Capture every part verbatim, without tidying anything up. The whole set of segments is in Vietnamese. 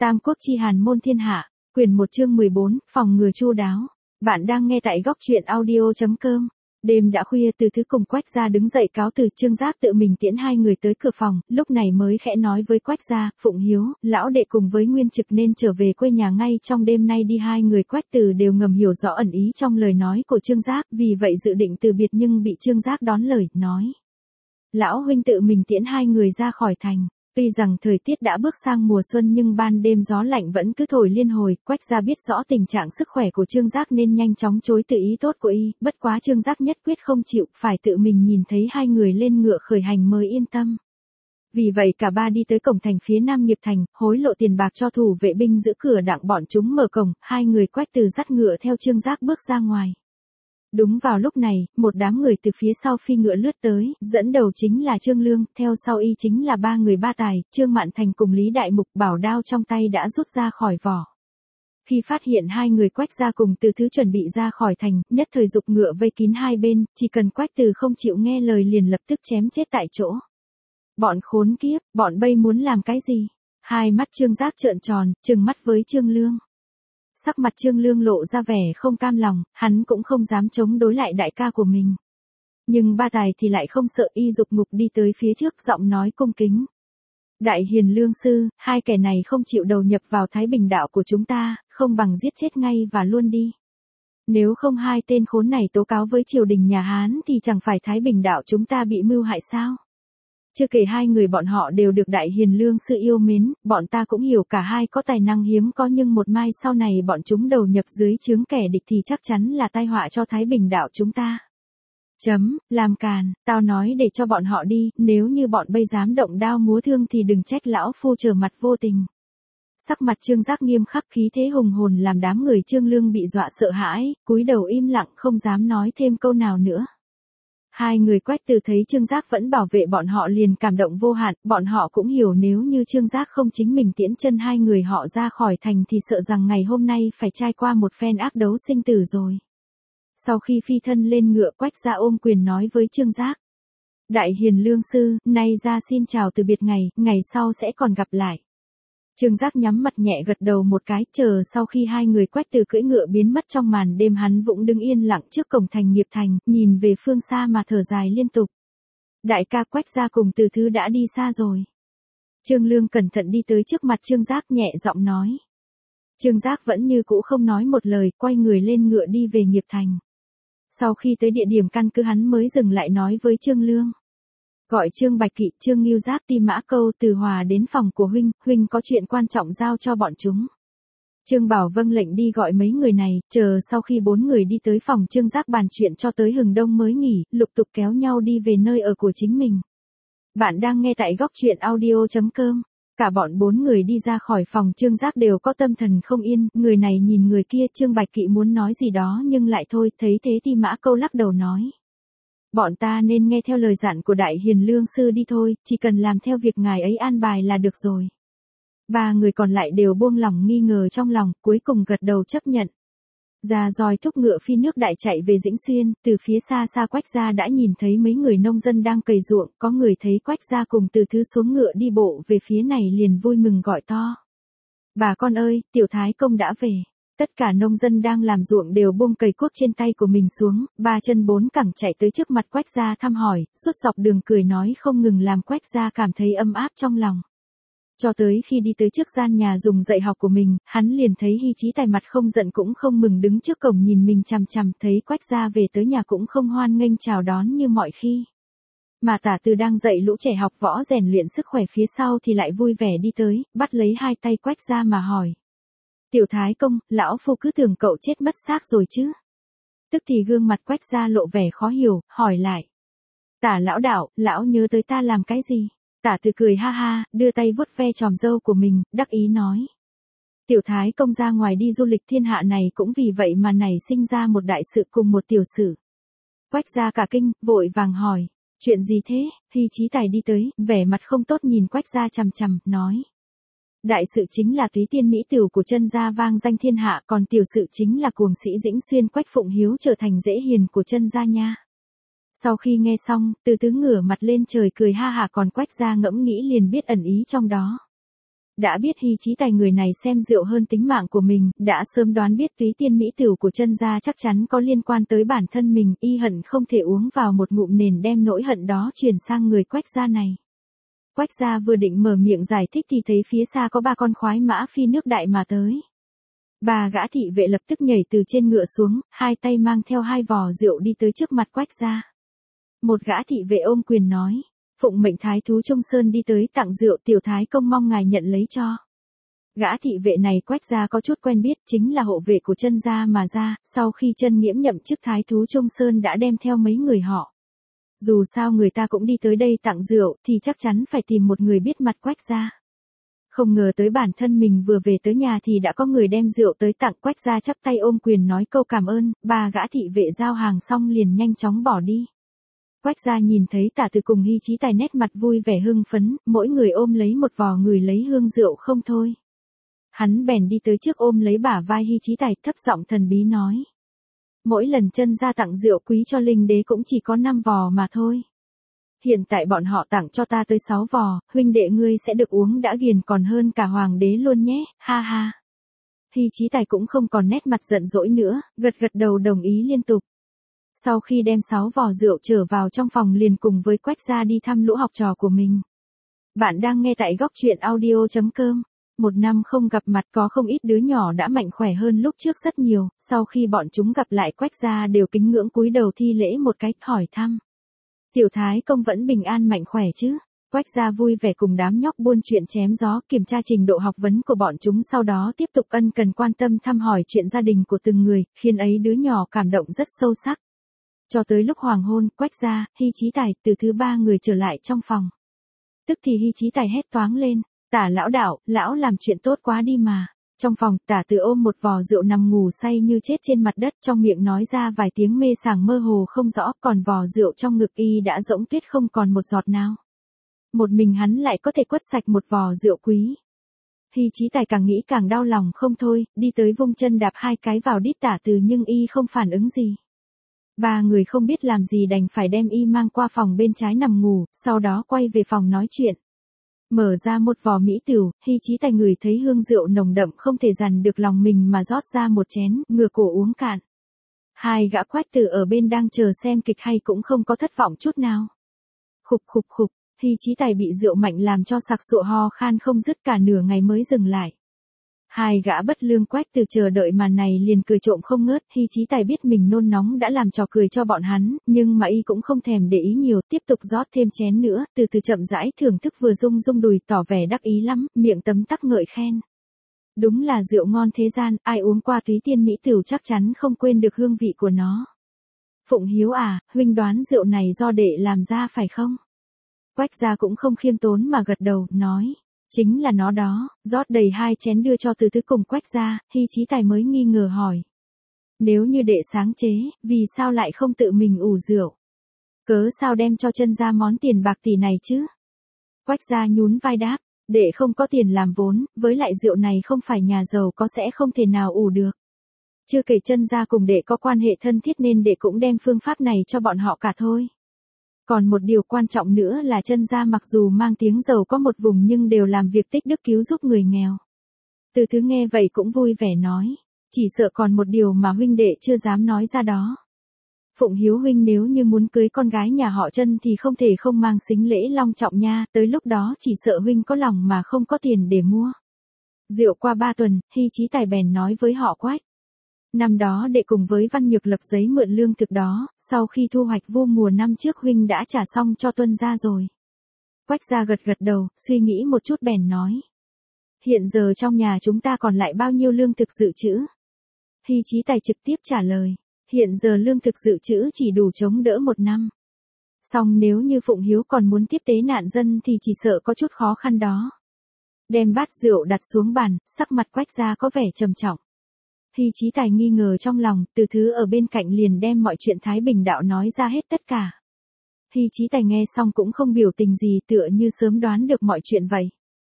Tam quốc chi hàn môn thiên hạ, quyển một chương mười bốn, phòng ngừa chu đáo. Bạn đang nghe tại góc truyện audio chấm com. Đêm đã khuya, Từ Thứ cùng Quách Gia đứng dậy cáo từ. Trương Giác tự mình tiễn hai người tới cửa phòng, lúc này mới khẽ nói với Quách Gia, Phụng Hiếu, lão đệ cùng với Nguyên Trực nên trở về quê nhà ngay trong đêm nay đi. Hai người Quách Từ đều ngầm hiểu rõ ẩn ý trong lời nói của Trương Giác, vì vậy dự định từ biệt nhưng bị Trương Giác đón lời, nói: Lão huynh tự mình tiễn hai người ra khỏi thành. Tuy rằng thời tiết đã bước sang mùa xuân nhưng ban đêm gió lạnh vẫn cứ thổi liên hồi. Quách Gia biết rõ tình trạng sức khỏe của Trương Giác nên nhanh chóng chối từ ý tốt của y, bất quá Trương Giác nhất quyết không chịu, phải tự mình nhìn thấy hai người lên ngựa khởi hành mới yên tâm. Vì vậy cả ba đi tới cổng thành phía nam nghiệp thành, hối lộ tiền bạc cho thủ vệ binh giữ cửa đặng bọn chúng mở cổng. Hai người Quách Từ dắt ngựa theo Trương Giác bước ra ngoài. Đúng vào lúc này, một đám người từ phía sau phi ngựa lướt tới, dẫn đầu chính là Trương Lương, theo sau y chính là ba người ba tài, Trương Mạn Thành cùng Lý Đại Mục, bảo đao trong tay đã rút ra khỏi vỏ. Khi phát hiện hai người Quách Gia cùng Từ Thứ chuẩn bị ra khỏi thành, nhất thời giục ngựa vây kín hai bên, chỉ cần Quách Từ không chịu nghe lời liền lập tức chém chết tại chỗ. Bọn khốn kiếp, bọn bây muốn làm cái gì? Hai mắt Trương Giác trợn tròn, trừng mắt với Trương Lương. Sắc mặt Trương Lương lộ ra vẻ không cam lòng, hắn cũng không dám chống đối lại đại ca của mình. Nhưng ba tài thì lại không sợ, y dục ngục đi tới phía trước, giọng nói cung kính. Đại hiền lương sư, hai kẻ này không chịu đầu nhập vào Thái Bình đạo của chúng ta, không bằng giết chết ngay và luôn đi. Nếu không hai tên khốn này tố cáo với triều đình nhà Hán thì chẳng phải Thái Bình đạo chúng ta bị mưu hại sao? Chưa kể hai người bọn họ đều được đại hiền lương sư yêu mến, bọn ta cũng hiểu cả hai có tài năng hiếm có, nhưng một mai sau này bọn chúng đầu nhập dưới trướng kẻ địch thì chắc chắn là tai họa cho Thái Bình đạo chúng ta. Chấm, làm càn, tao nói để cho bọn họ đi, nếu như bọn bây dám động đao múa thương thì đừng trách lão phu trở mặt vô tình. Sắc mặt Trương Giác nghiêm khắc, khí thế hùng hồn làm đám người Trương Lương bị dọa sợ hãi, cúi đầu im lặng không dám nói thêm câu nào nữa. Hai người Quách Từ thấy Trương Giác vẫn bảo vệ bọn họ liền cảm động vô hạn, bọn họ cũng hiểu nếu như Trương Giác không chính mình tiễn chân hai người họ ra khỏi thành thì sợ rằng ngày hôm nay phải trải qua một phen ác đấu sinh tử rồi. Sau khi phi thân lên ngựa, Quách Gia ôm quyền nói với Trương Giác: Đại hiền lương sư, nay ra xin chào từ biệt ngày, ngày sau sẽ còn gặp lại. Trương Giác nhắm mặt nhẹ gật đầu một cái, chờ sau khi hai người Quách Từ cưỡi ngựa biến mất trong màn đêm, hắn cũng đứng yên lặng trước cổng thành nghiệp thành, nhìn về phương xa mà thở dài liên tục. Đại ca Quách Gia cùng Từ Thứ đã đi xa rồi. Trương Lương cẩn thận đi tới trước mặt Trương Giác nhẹ giọng nói. Trương Giác vẫn như cũ không nói một lời, quay người lên ngựa đi về nghiệp thành. Sau khi tới địa điểm căn cứ hắn mới dừng lại nói với Trương Lương. Gọi Trương Bạch Kỵ, Trương Ngưu Giáp, Ti Mã Câu, Từ Hòa đến phòng của huynh, huynh có chuyện quan trọng giao cho bọn chúng. Trương Bảo vâng lệnh đi gọi mấy người này, chờ sau khi bốn người đi tới phòng Trương Giác bàn chuyện cho tới hừng đông mới nghỉ, lục tục kéo nhau đi về nơi ở của chính mình. Bạn đang nghe tại góc truyện audio chấm com. Cả bọn bốn người đi ra khỏi phòng Trương Giác đều có tâm thần không yên, người này nhìn người kia. Trương Bạch Kỵ muốn nói gì đó nhưng lại thôi, thấy thế Ti Mã Câu lắc đầu nói. Bọn ta nên nghe theo lời dặn của đại hiền lương sư đi thôi, chỉ cần làm theo việc ngài ấy an bài là được rồi. Ba người còn lại đều buông lỏng nghi ngờ trong lòng, cuối cùng gật đầu chấp nhận. Ra roi thúc ngựa phi nước đại chạy về Dĩnh Xuyên, từ phía xa xa Quách Gia đã nhìn thấy mấy người nông dân đang cày ruộng, có người thấy Quách Gia cùng Từ Thứ xuống ngựa đi bộ về phía này liền vui mừng gọi to. Bà con ơi, tiểu thái công đã về. Tất cả nông dân đang làm ruộng đều buông cày cuốc trên tay của mình xuống, ba chân bốn cẳng chạy tới trước mặt Quách Gia thăm hỏi, suốt dọc đường cười nói không ngừng làm Quách Gia cảm thấy ấm áp trong lòng. Cho tới khi đi tới trước gian nhà dùng dạy học của mình, hắn liền thấy Hy Chí Tài mặt không giận cũng không mừng đứng trước cổng nhìn mình chằm chằm, thấy Quách Gia về tới nhà cũng không hoan nghênh chào đón như mọi khi. Mà Tả Từ đang dạy lũ trẻ học võ rèn luyện sức khỏe phía sau thì lại vui vẻ đi tới, bắt lấy hai tay Quách Gia mà hỏi. Tiểu thái công, lão phu cứ tưởng cậu chết mất xác rồi chứ. Tức thì gương mặt Quách Gia lộ vẻ khó hiểu, hỏi lại. Tả lão đạo, lão nhớ tới ta làm cái gì? Tả Từ cười ha ha, đưa tay vuốt ve chòm râu của mình, đắc ý nói. Tiểu thái công ra ngoài đi du lịch thiên hạ này cũng vì vậy mà nảy sinh ra một đại sự cùng một tiểu sự. Quách Gia cả kinh, vội vàng hỏi. Chuyện gì thế? Hy Chí Tài đi tới, vẻ mặt không tốt nhìn Quách Gia chằm chằm, nói. Đại sự chính là túy tiên mỹ tửu của chân gia vang danh thiên hạ, còn tiểu sự chính là cuồng sĩ Dĩnh Xuyên Quách Phụng Hiếu trở thành dễ hiền của chân gia nha. Sau khi nghe xong, Từ Thứ ngửa mặt lên trời cười ha hả, còn Quách Gia ngẫm nghĩ liền biết ẩn ý trong đó. Đã biết Hy Chí Tài người này xem rượu hơn tính mạng của mình, đã sớm đoán biết túy tiên mỹ tửu của chân gia chắc chắn có liên quan tới bản thân mình, y hận không thể uống vào một ngụm nền đem nỗi hận đó truyền sang người Quách gia này. Quách gia vừa định mở miệng giải thích thì thấy phía xa có ba con khoái mã phi nước đại mà tới. Ba gã thị vệ lập tức nhảy từ trên ngựa xuống, hai tay mang theo hai vò rượu đi tới trước mặt Quách gia. Một gã thị vệ ôm quyền nói, phụng mệnh thái thú Trung Sơn đi tới tặng rượu, tiểu thái công mong ngài nhận lấy cho. Gã thị vệ này Quách gia có chút quen biết, chính là hộ vệ của chân gia mà ra, sau khi chân nghiễm nhậm chức thái thú Trung Sơn đã đem theo mấy người họ. Dù sao người ta cũng đi tới đây tặng rượu thì chắc chắn phải tìm một người biết mặt Quách gia. Không ngờ tới bản thân mình vừa về tới nhà thì đã có người đem rượu tới tặng. Quách gia chắp tay ôm quyền nói câu cảm ơn, ba gã thị vệ giao hàng xong liền nhanh chóng bỏ đi. Quách gia nhìn thấy Tả Từ cùng Hy Chí Tài nét mặt vui vẻ hưng phấn, mỗi người ôm lấy một vò người lấy hương rượu không thôi. Hắn bèn đi tới trước ôm lấy bả vai Hy Chí Tài, thấp giọng thần bí nói. Mỗi lần chân gia tặng rượu quý cho linh đế cũng chỉ có năm vò mà thôi. Hiện tại bọn họ tặng cho ta tới sáu vò, huynh đệ ngươi sẽ được uống đã ghiền còn hơn cả hoàng đế luôn nhé, ha ha. Hy Chí Tài cũng không còn nét mặt giận dỗi nữa, gật gật đầu đồng ý liên tục. Sau khi đem sáu vò rượu trở vào trong phòng liền cùng với Quách gia đi thăm lũ học trò của mình. Bạn đang nghe tại góc truyện audio chấm com. Một năm không gặp mặt có không ít đứa nhỏ đã mạnh khỏe hơn lúc trước rất nhiều, sau khi bọn chúng gặp lại Quách gia đều kính ngưỡng cúi đầu thi lễ một cách hỏi thăm. Tiểu thái công vẫn bình an mạnh khỏe chứ? Quách gia vui vẻ cùng đám nhóc buôn chuyện chém gió kiểm tra trình độ học vấn của bọn chúng, sau đó tiếp tục ân cần quan tâm thăm hỏi chuyện gia đình của từng người, khiến ấy đứa nhỏ cảm động rất sâu sắc. Cho tới lúc hoàng hôn, Quách gia, Hy Chí Tài, từ thứ ba người trở lại trong phòng. Tức thì Hy Chí Tài hét toáng lên, Tả lão đạo, lão làm chuyện tốt quá đi mà. Trong phòng, Tả Từ ôm một vò rượu nằm ngủ say như chết trên mặt đất, trong miệng nói ra vài tiếng mê sảng mơ hồ không rõ, còn vò rượu trong ngực y đã rỗng tuyết không còn một giọt nào. Một mình hắn lại có thể quất sạch một vò rượu quý. Hy Chí Tài càng nghĩ càng đau lòng không thôi, đi tới vung chân đạp hai cái vào đít Tả Từ nhưng y không phản ứng gì. Ba người không biết làm gì đành phải đem y mang qua phòng bên trái nằm ngủ, sau đó quay về phòng nói chuyện. Mở ra một vò mỹ tửu, Hy Chí Tài ngửi thấy hương rượu nồng đậm không thể dằn được lòng mình mà rót ra một chén, ngửa cổ uống cạn. Hai gã Quách Tử ở bên đang chờ xem kịch hay cũng không có thất vọng chút nào. Khục khục khục, Hy Chí Tài bị rượu mạnh làm cho sặc sụa ho khan không dứt cả nửa ngày mới dừng lại. Hai gã bất lương Quách Tử chờ đợi màn này liền cười trộm không ngớt. Hy Chí Tài biết mình nôn nóng đã làm trò cười cho bọn hắn, nhưng mà y cũng không thèm để ý nhiều, tiếp tục rót thêm chén nữa, từ từ chậm rãi thưởng thức vừa rung rung đùi tỏ vẻ đắc ý lắm, miệng tấm tắc ngợi khen. Đúng là rượu ngon thế gian, ai uống qua túy tiên mỹ tửu chắc chắn không quên được hương vị của nó. Phụng Hiếu à, huynh đoán rượu này do đệ làm ra phải không? Quách gia cũng không khiêm tốn mà gật đầu, nói. Chính là nó đó, rót đầy hai chén đưa cho Từ Thứ cùng Quách gia, Hy Chí Tài mới nghi ngờ hỏi. Nếu như đệ sáng chế, vì sao lại không tự mình ủ rượu? Cớ sao đem cho chân gia món tiền bạc tỷ này chứ? Quách gia nhún vai đáp, đệ không có tiền làm vốn, với lại rượu này không phải nhà giàu có sẽ không thể nào ủ được. Chưa kể chân gia cùng đệ có quan hệ thân thiết nên đệ cũng đem phương pháp này cho bọn họ cả thôi. Còn một điều quan trọng nữa là chân gia mặc dù mang tiếng giàu có một vùng nhưng đều làm việc tích đức cứu giúp người nghèo. Từ Thứ nghe vậy cũng vui vẻ nói, chỉ sợ còn một điều mà huynh đệ chưa dám nói ra đó. Phụng Hiếu huynh nếu như muốn cưới con gái nhà họ Chân thì không thể không mang sính lễ long trọng nha, tới lúc đó chỉ sợ huynh có lòng mà không có tiền để mua. Rượu qua ba tuần, Hy Chí Tài bèn nói với họ Quách. Năm đó đệ cùng với Văn Nhược lập giấy mượn lương thực đó, sau khi thu hoạch vu mùa năm trước huynh đã trả xong cho Tuân gia rồi. Quách gia gật gật đầu, suy nghĩ một chút bèn nói. Hiện giờ trong nhà chúng ta còn lại bao nhiêu lương thực dự trữ? Hy Chí Tài trực tiếp trả lời, hiện giờ lương thực dự trữ chỉ đủ chống đỡ một năm. Song nếu như Phụng Hiếu còn muốn tiếp tế nạn dân thì chỉ sợ có chút khó khăn đó. Đem bát rượu đặt xuống bàn, sắc mặt Quách gia có vẻ trầm trọng. Hy Chí Tài nghi ngờ trong lòng, Từ Thứ ở bên cạnh liền đem mọi chuyện Thái Bình đạo nói ra hết tất cả. Hy Chí Tài nghe xong cũng không biểu tình gì, tựa như sớm đoán được mọi chuyện vậy.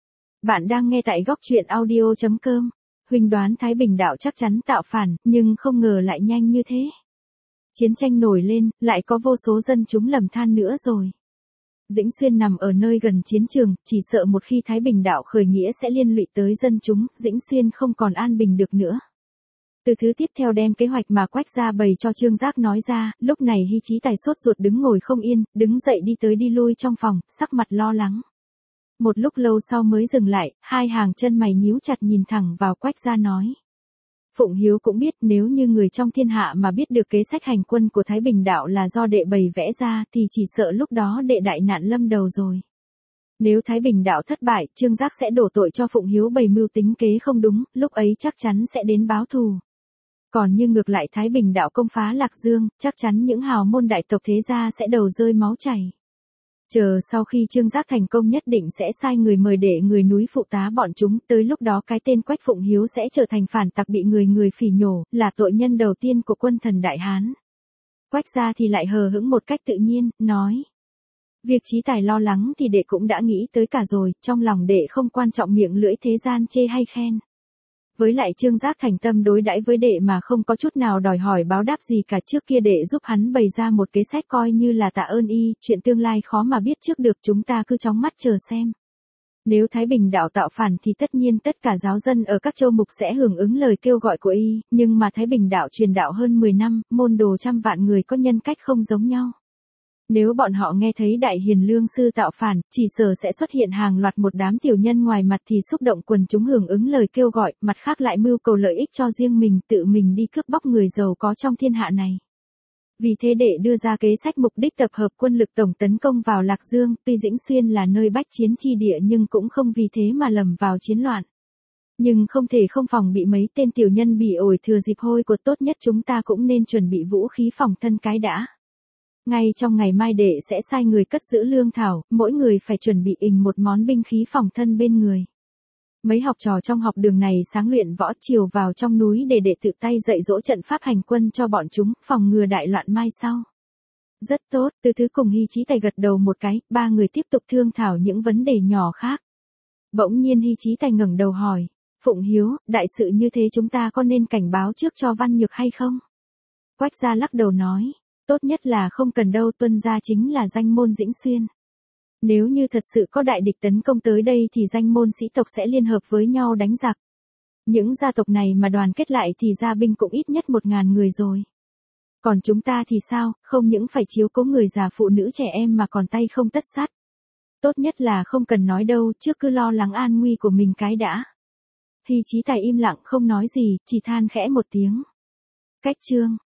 Bạn đang nghe tại góc truyện audio chấm com. Huynh đoán Thái Bình đạo chắc chắn tạo phản, nhưng không ngờ lại nhanh như thế. Chiến tranh nổi lên, lại có vô số dân chúng lầm than nữa rồi. Dĩnh Xuyên nằm ở nơi gần chiến trường, chỉ sợ một khi Thái Bình đạo khởi nghĩa sẽ liên lụy tới dân chúng, Dĩnh Xuyên không còn an bình được nữa. Từ thứ tiếp theo đem kế hoạch mà Quách gia bày cho Trương Giác nói ra, lúc này Hy Chí Tài sốt ruột đứng ngồi không yên, đứng dậy đi tới đi lui trong phòng, sắc mặt lo lắng. Một lúc lâu sau mới dừng lại, hai hàng chân mày nhíu chặt nhìn thẳng vào Quách gia nói. Phụng Hiếu cũng biết nếu như người trong thiên hạ mà biết được kế sách hành quân của Thái Bình đạo là do đệ bày vẽ ra thì chỉ sợ lúc đó đệ đại nạn lâm đầu rồi. Nếu Thái Bình đạo thất bại, Trương Giác sẽ đổ tội cho Phụng Hiếu bày mưu tính kế không đúng, lúc ấy chắc chắn sẽ đến báo thù. Còn như ngược lại Thái Bình đạo công phá Lạc Dương, chắc chắn những hào môn đại tộc thế gia sẽ đầu rơi máu chảy. Chờ sau khi Trương Giác thành công nhất định sẽ sai người mời để người núi phụ tá bọn chúng, tới lúc đó cái tên Quách Phụng Hiếu sẽ trở thành phản tặc bị người người phỉ nhổ, là tội nhân đầu tiên của quân thần Đại Hán. Quách gia thì lại hờ hững một cách tự nhiên, nói. Việc Chí Tài lo lắng thì đệ cũng đã nghĩ tới cả rồi, trong lòng đệ không quan trọng miệng lưỡi thế gian chê hay khen. Với lại Trương Giác thành tâm đối đãi với đệ mà không có chút nào đòi hỏi báo đáp gì cả, trước kia đệ giúp hắn bày ra một kế sách coi như là tạ ơn y, chuyện tương lai khó mà biết trước được, chúng ta cứ chóng mắt chờ xem. Nếu Thái Bình đạo tạo phản thì tất nhiên tất cả giáo dân ở các châu mục sẽ hưởng ứng lời kêu gọi của y, nhưng mà Thái Bình đạo truyền đạo hơn mười năm, môn đồ trăm vạn người có nhân cách không giống nhau. Nếu bọn họ nghe thấy Đại Hiền Lương Sư tạo phản, chỉ sợ sẽ xuất hiện hàng loạt một đám tiểu nhân ngoài mặt thì xúc động quần chúng hưởng ứng lời kêu gọi, mặt khác lại mưu cầu lợi ích cho riêng mình, tự mình đi cướp bóc người giàu có trong thiên hạ này. Vì thế để đưa ra kế sách mục đích tập hợp quân lực tổng tấn công vào Lạc Dương, tuy Dĩnh Xuyên là nơi bách chiến chi địa nhưng cũng không vì thế mà lầm vào chiến loạn. Nhưng không thể không phòng bị mấy tên tiểu nhân bị ổi thừa dịp hôi của, tốt nhất chúng ta cũng nên chuẩn bị vũ khí phòng thân cái đã. Ngay trong ngày mai đệ sẽ sai người cất giữ lương thảo, mỗi người phải chuẩn bị ình một món binh khí phòng thân bên người. Mấy học trò trong học đường này sáng luyện võ, chiều vào trong núi để đệ tự tay dạy dỗ trận pháp hành quân cho bọn chúng, phòng ngừa đại loạn mai sau. Rất tốt, Từ Thứ cùng Hy Chí Tài gật đầu một cái, ba người tiếp tục thương thảo những vấn đề nhỏ khác. Bỗng nhiên Hy Chí Tài ngẩng đầu hỏi, Phụng Hiếu, đại sự như thế chúng ta có nên cảnh báo trước cho Văn Nhược hay không? Quách gia lắc đầu nói. Tốt nhất là không cần đâu, tuân gia chính là danh môn Dĩnh Xuyên. Nếu như thật sự có đại địch tấn công tới đây thì danh môn sĩ tộc sẽ liên hợp với nhau đánh giặc. Những gia tộc này mà đoàn kết lại thì gia binh cũng ít nhất một ngàn người rồi. Còn chúng ta thì sao, không những phải chiếu cố người già phụ nữ trẻ em mà còn tay không tất sắt. Tốt nhất là không cần nói đâu, trước cứ lo lắng an nguy của mình cái đã. Hy Chí Tài im lặng không nói gì, chỉ than khẽ một tiếng. Cách chương